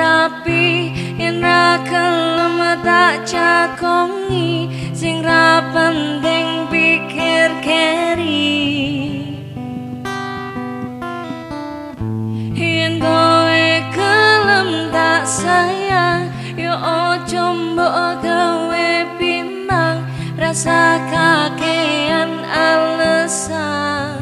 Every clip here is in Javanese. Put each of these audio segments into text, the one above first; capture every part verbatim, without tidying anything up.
rapi yen ra kelem tak cakongi sing ra penting pikir keri yen kowe kelem tak sayang yo ojo mbok gawe bimbang rasa kakean alasan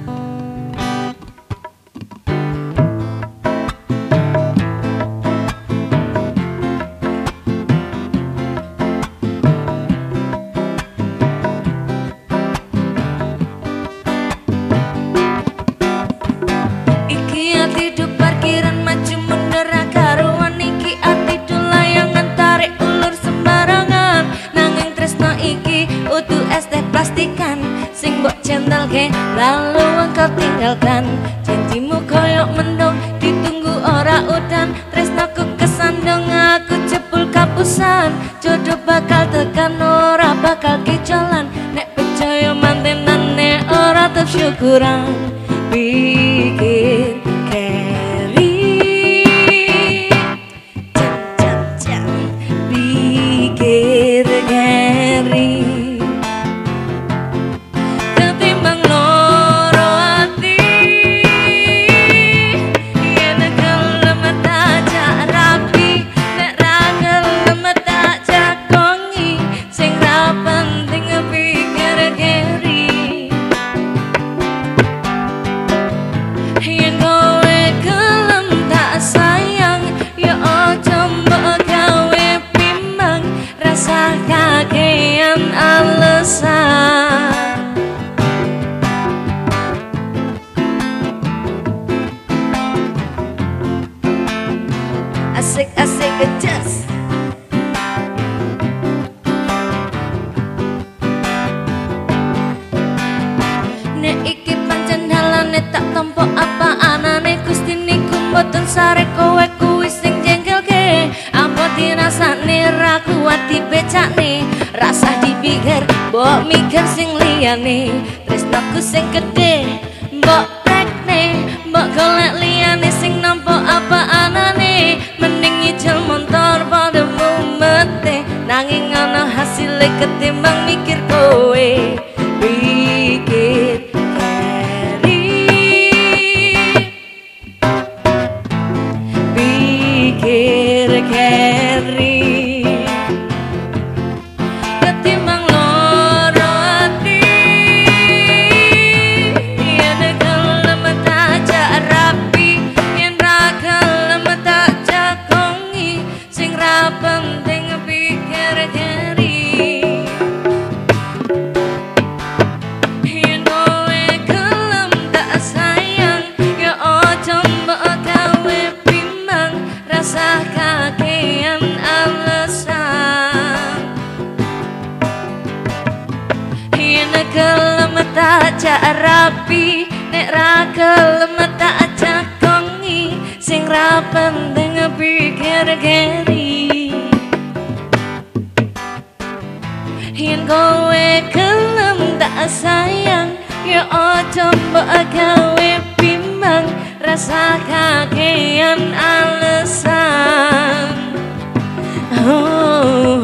lalu engkau tinggalkan janjimu koyok mendung ditunggu ora udan tresnaku kesandung aku jebul kapusan jodoh bakal tekan ora bakal kicolan nek percaya mantenane ora tetep syukuran pikir keri jam jam jam pikir keri asik-asik ngejas nek iki pancen dalane tak tompo apa anane Gusti niku mboten sare kowe kuwi sing jengkelke apa dirasane ra kuat dibecakne rasa dipikir mbok mikir sing liyane tresnaku sing gedhe mbok rekne mbok golek liyane sing nampa apa anane mending nyicil motor pada mumete nanging ana hasile ketimbang mikir kowe pikir keri pikir keri penting pikir keri yen kowe kelem tak sayang ya ojo mbok gawe bimbang rasa kakean alasan yen kelem tak jak rapi nek ra kelem tak cakongi sing ra penting pikir keri yen kowe kelem tak sayang ya ojo mbok gawe bimbang rasa kakean alasan oh.